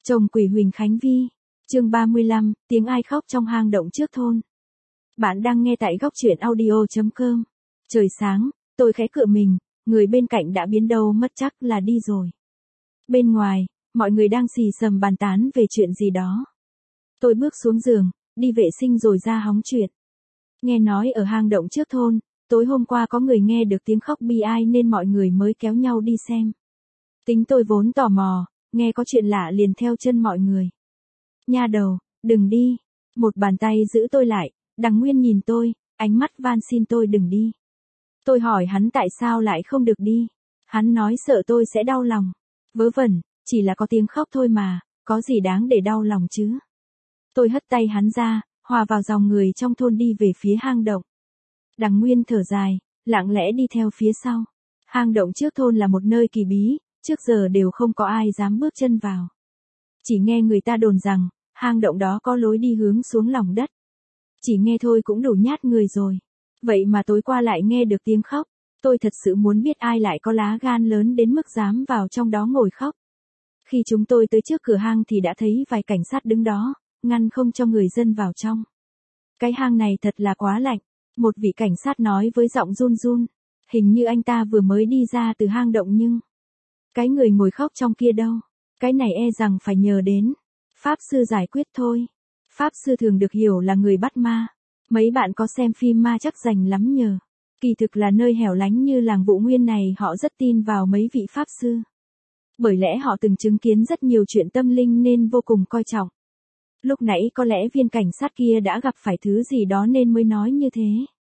Chồng quỷ Huỳnh Khánh Vi. Chương 35, tiếng ai khóc trong hang động trước thôn. Bạn đang nghe tại góc truyện audio.com. Trời sáng, tôi khẽ cựa mình, người bên cạnh đã biến đâu mất chắc là đi rồi. Bên ngoài, mọi người đang xì xầm bàn tán về chuyện gì đó. Tôi bước xuống giường, đi vệ sinh rồi ra hóng chuyện. Nghe nói ở hang động trước thôn, tối hôm qua có người nghe được tiếng khóc bi ai nên mọi người mới kéo nhau đi xem. Tính tôi vốn tò mò, nghe có chuyện lạ liền theo chân mọi người. Nha đầu, đừng đi. Một bàn tay giữ tôi lại, Đằng Nguyên nhìn tôi, ánh mắt van xin tôi đừng đi. Tôi hỏi hắn tại sao lại không được đi. Hắn nói sợ tôi sẽ đau lòng. Vớ vẩn, chỉ là có tiếng khóc thôi mà, có gì đáng để đau lòng chứ. Tôi hất tay hắn ra, hòa vào dòng người trong thôn đi về phía hang động. Đằng Nguyên thở dài, lặng lẽ đi theo phía sau. Hang động trước thôn là một nơi kỳ bí, trước giờ đều không có ai dám bước chân vào. Chỉ nghe người ta đồn rằng, hang động đó có lối đi hướng xuống lòng đất. Chỉ nghe thôi cũng đủ nhát người rồi. Vậy mà tối qua lại nghe được tiếng khóc. Tôi thật sự muốn biết ai lại có lá gan lớn đến mức dám vào trong đó ngồi khóc. Khi chúng tôi tới trước cửa hang thì đã thấy vài cảnh sát đứng đó, ngăn không cho người dân vào trong. Cái hang này thật là quá lạnh. Một vị cảnh sát nói với giọng run run. Hình như anh ta vừa mới đi ra từ hang động nhưng... Cái người ngồi khóc trong kia đâu? Cái này e rằng phải nhờ đến Pháp sư giải quyết thôi. Pháp sư thường được hiểu là người bắt ma. Mấy bạn có xem phim ma chắc rành lắm nhờ. Kỳ thực là nơi hẻo lánh như làng Vụ Nguyên này họ rất tin vào mấy vị Pháp sư. Bởi lẽ họ từng chứng kiến rất nhiều chuyện tâm linh nên vô cùng coi trọng. Lúc nãy có lẽ viên cảnh sát kia đã gặp phải thứ gì đó nên mới nói như thế.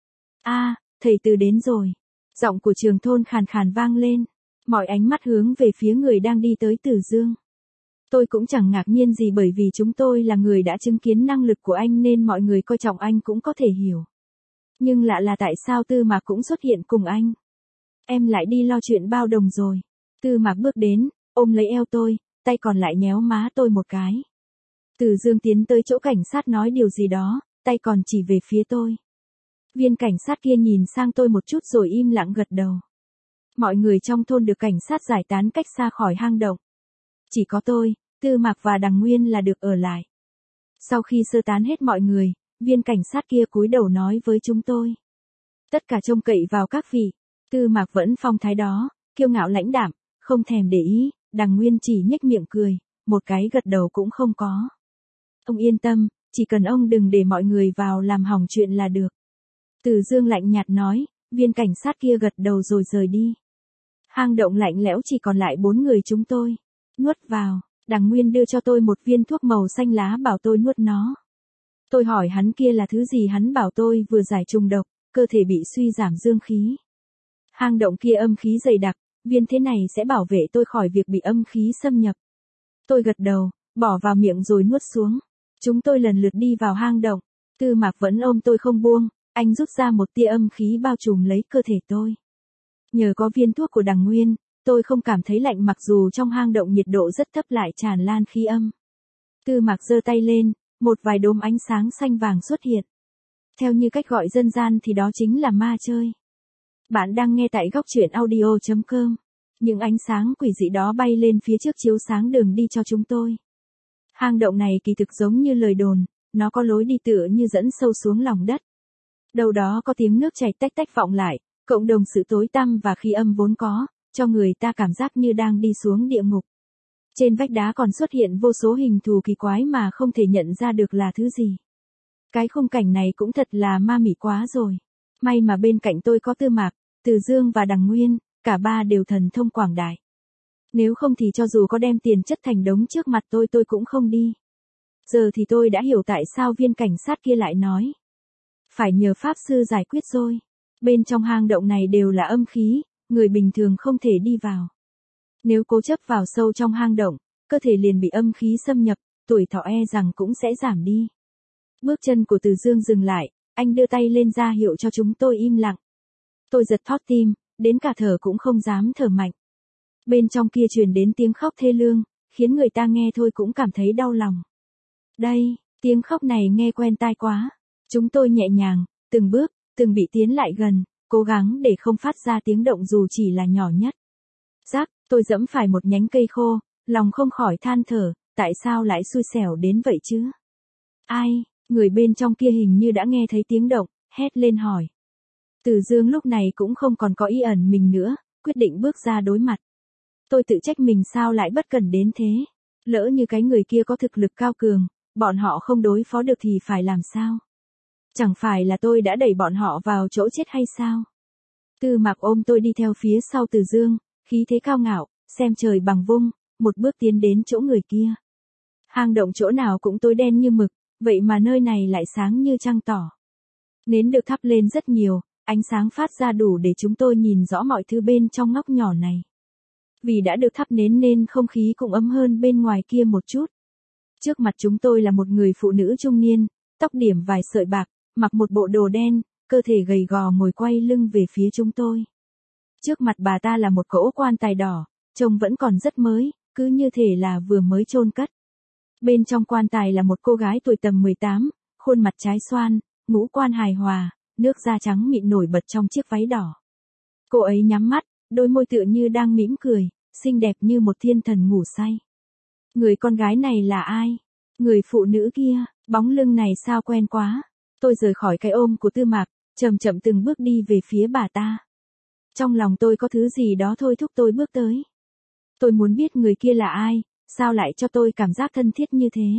À, thầy Từ đến rồi. Giọng của trưởng thôn khàn khàn vang lên. Mọi ánh mắt hướng về phía người đang đi tới Từ Dương. Tôi cũng chẳng ngạc nhiên gì bởi vì chúng tôi là người đã chứng kiến năng lực của anh nên mọi người coi trọng anh cũng có thể hiểu. Nhưng lạ là tại sao Tư Mạc cũng xuất hiện cùng anh. Em lại đi lo chuyện bao đồng rồi. Tư Mạc bước đến, ôm lấy eo tôi, tay còn lại nhéo má tôi một cái. Từ Dương tiến tới chỗ cảnh sát nói điều gì đó, tay còn chỉ về phía tôi. Viên cảnh sát kia nhìn sang tôi một chút rồi im lặng gật đầu. Mọi người trong thôn được cảnh sát giải tán cách xa khỏi hang động. Chỉ có tôi, Tư Mạc và Đằng Nguyên là được ở lại. Sau khi sơ tán hết mọi người, viên cảnh sát kia cúi đầu nói với chúng tôi. Tất cả trông cậy vào các vị. Tư Mạc vẫn phong thái đó, kiêu ngạo lãnh đạm, không thèm để ý. Đằng Nguyên chỉ nhếch miệng cười, một cái gật đầu cũng không có. Ông yên tâm, chỉ cần ông đừng để mọi người vào làm hỏng chuyện là được. Từ Dương lạnh nhạt nói, viên cảnh sát kia gật đầu rồi rời đi. Hang động lạnh lẽo chỉ còn lại 4 người chúng tôi. Nuốt vào, Đằng Nguyên đưa cho tôi một viên thuốc màu xanh lá bảo tôi nuốt nó. Tôi hỏi hắn kia là thứ gì hắn bảo tôi vừa giải trùng độc, cơ thể bị suy giảm dương khí. Hang động kia âm khí dày đặc, viên thế này sẽ bảo vệ tôi khỏi việc bị âm khí xâm nhập. Tôi gật đầu, bỏ vào miệng rồi nuốt xuống. Chúng tôi lần lượt đi vào hang động. Tư Mạc vẫn ôm tôi không buông, anh rút ra một tia âm khí bao trùm lấy cơ thể tôi. Nhờ có viên thuốc của Đằng Nguyên, tôi không cảm thấy lạnh mặc dù trong hang động nhiệt độ rất thấp lại tràn lan khí âm. Tư Mạc giơ tay lên, một vài đốm ánh sáng xanh vàng xuất hiện. Theo như cách gọi dân gian thì đó chính là ma chơi. Bạn đang nghe tại góc truyện audio.com. Những ánh sáng quỷ dị đó bay lên phía trước chiếu sáng đường đi cho chúng tôi. Hang động này kỳ thực giống như lời đồn, nó có lối đi tựa như dẫn sâu xuống lòng đất. Đâu đó có tiếng nước chảy tách tách vọng lại, cộng đồng sự tối tăm và khí âm vốn có, cho người ta cảm giác như đang đi xuống địa ngục. Trên vách đá còn xuất hiện vô số hình thù kỳ quái mà không thể nhận ra được là thứ gì. Cái khung cảnh này cũng thật là ma mị quá rồi. May mà bên cạnh tôi có Tư Mạc, Từ Dương và Đằng Nguyên, cả ba đều thần thông quảng đại. Nếu không thì cho dù có đem tiền chất thành đống trước mặt tôi cũng không đi. Giờ thì tôi đã hiểu tại sao viên cảnh sát kia lại nói. Phải nhờ Pháp sư giải quyết rồi. Bên trong hang động này đều là âm khí, người bình thường không thể đi vào. Nếu cố chấp vào sâu trong hang động, cơ thể liền bị âm khí xâm nhập, tuổi thọ e rằng cũng sẽ giảm đi. Bước chân của Từ Dương dừng lại, anh đưa tay lên ra hiệu cho chúng tôi im lặng. Tôi giật thót tim, đến cả thở cũng không dám thở mạnh. Bên trong kia truyền đến tiếng khóc thê lương, khiến người ta nghe thôi cũng cảm thấy đau lòng. Đây, tiếng khóc này nghe quen tai quá. Chúng tôi nhẹ nhàng, từng bước, từng bị tiến lại gần, cố gắng để không phát ra tiếng động dù chỉ là nhỏ nhất. Rắc, tôi giẫm phải một nhánh cây khô, lòng không khỏi than thở, tại sao lại xui xẻo đến vậy chứ? Ai? Người bên trong kia hình như đã nghe thấy tiếng động, hét lên hỏi. Từ Dương lúc này cũng không còn có ý ẩn mình nữa, quyết định bước ra đối mặt. Tôi tự trách mình sao lại bất cẩn đến thế. Lỡ như cái người kia có thực lực cao cường, bọn họ không đối phó được thì phải làm sao? Chẳng phải là tôi đã đẩy bọn họ vào chỗ chết hay sao? Tư Mạc ôm tôi đi theo phía sau Từ Dương, khí thế cao ngạo, xem trời bằng vung, một bước tiến đến chỗ người kia. Hang động chỗ nào cũng tối đen như mực, vậy mà nơi này lại sáng như trăng tỏ. Nến được thắp lên rất nhiều, ánh sáng phát ra đủ để chúng tôi nhìn rõ mọi thứ bên trong ngóc nhỏ này. Vì đã được thắp nến nên không khí cũng ấm hơn bên ngoài kia một chút. Trước mặt chúng tôi là một người phụ nữ trung niên, tóc điểm vài sợi bạc, mặc một bộ đồ đen, cơ thể gầy gò ngồi quay lưng về phía chúng tôi. Trước mặt bà ta là một cỗ quan tài đỏ, trông vẫn còn rất mới, cứ như thể là vừa mới chôn cất. Bên trong quan tài là một cô gái tuổi tầm 18, khuôn mặt trái xoan, ngũ quan hài hòa, nước da trắng mịn nổi bật trong chiếc váy đỏ. Cô ấy nhắm mắt, đôi môi tựa như đang mỉm cười, xinh đẹp như một thiên thần ngủ say. Người con gái này là ai? Người phụ nữ kia, bóng lưng này sao quen quá. Tôi rời khỏi cái ôm của Tư Mạc, chậm chậm từng bước đi về phía bà ta. Trong lòng tôi có thứ gì đó thôi thúc tôi bước tới. Tôi muốn biết người kia là ai, sao lại cho tôi cảm giác thân thiết như thế.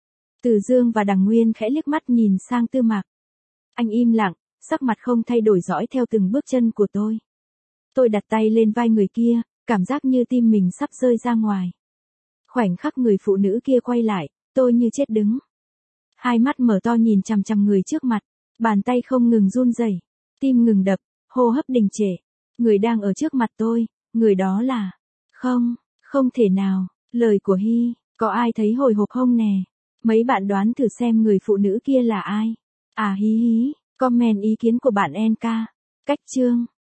Từ Dương và Đằng Nguyên khẽ liếc mắt nhìn sang Tư Mạc. Anh im lặng, sắc mặt không thay đổi dõi theo từng bước chân của tôi. Tôi đặt tay lên vai người kia, cảm giác như tim mình sắp rơi ra ngoài. Khoảnh khắc người phụ nữ kia quay lại, tôi như chết đứng. Hai mắt mở to nhìn chằm chằm người trước mặt, bàn tay không ngừng run rẩy, tim ngừng đập, hô hấp đình trệ. Người đang ở trước mặt tôi, người đó là... Không thể nào, lời của Hy, có ai thấy hồi hộp không nè? Mấy bạn đoán thử xem người phụ nữ kia là ai? À hí hí, comment ý kiến của bạn NK. Cách chương.